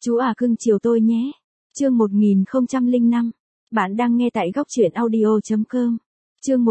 Chú à cưng chiều tôi nhé. Chương 1005. Bạn đang nghe tại góc truyện audio.com. Chương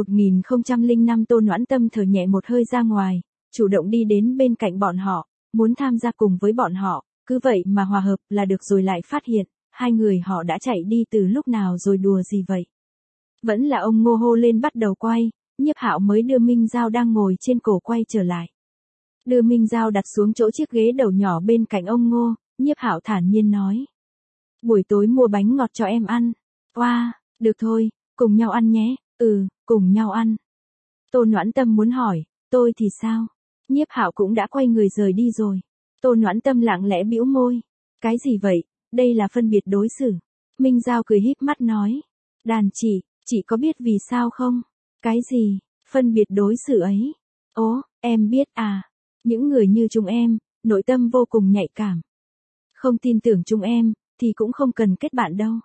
1005 Tô Noãn Tâm thở nhẹ một hơi ra ngoài, chủ động đi đến bên cạnh bọn họ, muốn tham gia cùng với bọn họ, cứ vậy mà hòa hợp là được rồi lại phát hiện, hai người họ đã chạy đi từ lúc nào rồi đùa gì vậy. Vẫn là ông Ngô hô lên bắt đầu quay, Nhiếp Hạo mới đưa Minh Giao đang ngồi trên cổ quay trở lại. Đưa Minh Giao đặt xuống chỗ chiếc ghế đầu nhỏ bên cạnh ông Ngô, Nhiếp Hạo thản nhiên nói. Buổi tối mua bánh ngọt cho em ăn. Wow, được thôi, cùng nhau ăn nhé. Cùng nhau ăn. Tô Noãn Tâm muốn hỏi, tôi thì sao? Nhiếp Hạo cũng đã quay người rời đi rồi. Tô Noãn Tâm lặng lẽ bĩu môi. Cái gì vậy, đây là phân biệt đối xử. Minh Giao cười híp mắt nói. Đàn chị có biết vì sao không? Cái gì, phân biệt đối xử ấy? Ố, em biết à, những người như chúng em, nội tâm vô cùng nhạy cảm. Không tin tưởng chúng em, thì cũng không cần kết bạn đâu.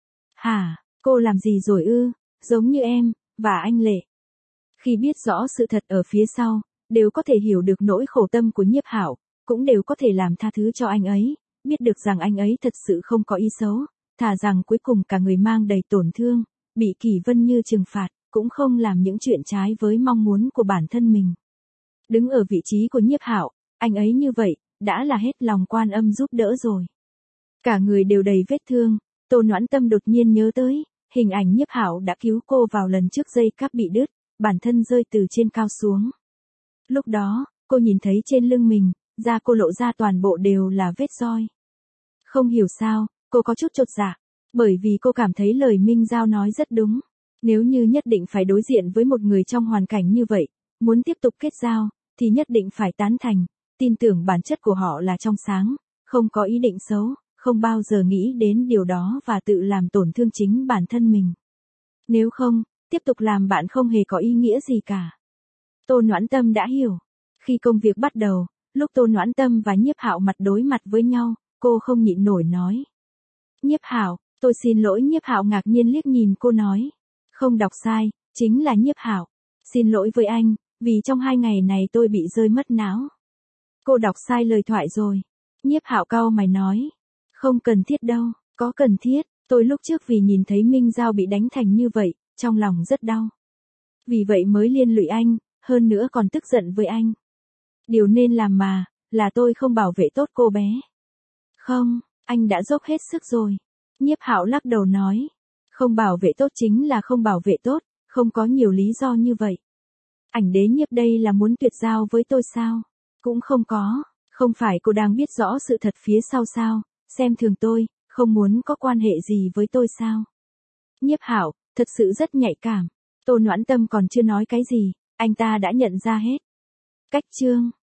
Hả, cô làm gì rồi ư, giống như em, và anh Lệ. Khi biết rõ sự thật ở phía sau, đều có thể hiểu được nỗi khổ tâm của Nhiếp Hạo, cũng đều có thể làm tha thứ cho anh ấy, biết được rằng anh ấy thật sự không có ý xấu, thà rằng cuối cùng cả người mang đầy tổn thương, bị Kỳ Vân Như trừng phạt, cũng không làm những chuyện trái với mong muốn của bản thân mình. Đứng ở vị trí của Nhiếp Hạo, anh ấy như vậy, đã là hết lòng quan âm giúp đỡ rồi. Cả người đều đầy vết thương, Tô Noãn Tâm đột nhiên nhớ tới, hình ảnh Nhiếp Hạo đã cứu cô vào lần trước dây cáp bị đứt, bản thân rơi từ trên cao xuống. Lúc đó, cô nhìn thấy trên lưng mình, da cô lộ ra toàn bộ đều là vết roi. Không hiểu sao, cô có chút chột dạ, bởi vì cô cảm thấy lời Minh Giao nói rất đúng. Nếu như nhất định phải đối diện với một người trong hoàn cảnh như vậy, muốn tiếp tục kết giao, thì nhất định phải tán thành, tin tưởng bản chất của họ là trong sáng, không có ý định xấu, không bao giờ nghĩ đến điều đó và tự làm tổn thương chính bản thân mình. Nếu không, tiếp tục làm bạn không hề có ý nghĩa gì cả. Tô Noãn Tâm đã hiểu. Khi công việc bắt đầu, lúc Tô Noãn Tâm và Nhiếp Hạo mặt đối mặt với nhau, cô không nhịn nổi nói. Nhiếp Hạo, tôi xin lỗi. Nhiếp Hạo ngạc nhiên liếc nhìn cô nói. Không đọc sai, chính là Nhiếp Hạo. Xin lỗi với anh, vì trong 2 ngày này tôi bị rơi mất não. Cô đọc sai lời thoại rồi. Nhiếp Hạo cau mày nói. Không cần thiết đâu, có cần thiết, tôi lúc trước vì nhìn thấy Minh Giao bị đánh thành như vậy, trong lòng rất đau. Vì vậy mới liên lụy anh, hơn nữa còn tức giận với anh. Điều nên làm mà, là tôi không bảo vệ tốt cô bé. Không, anh đã dốc hết sức rồi. Nhiếp Hạo lắc đầu nói. Không bảo vệ tốt chính là không bảo vệ tốt, không có nhiều lý do như vậy. Ảnh đế Nhiếp đây là muốn tuyệt giao với tôi sao? Cũng không có, không phải cô đang biết rõ sự thật phía sau sao, xem thường tôi, không muốn có quan hệ gì với tôi sao? Nhiếp Hạo, thật sự rất nhạy cảm. Tô Noãn Tâm còn chưa nói cái gì, anh ta đã nhận ra hết. Cách chương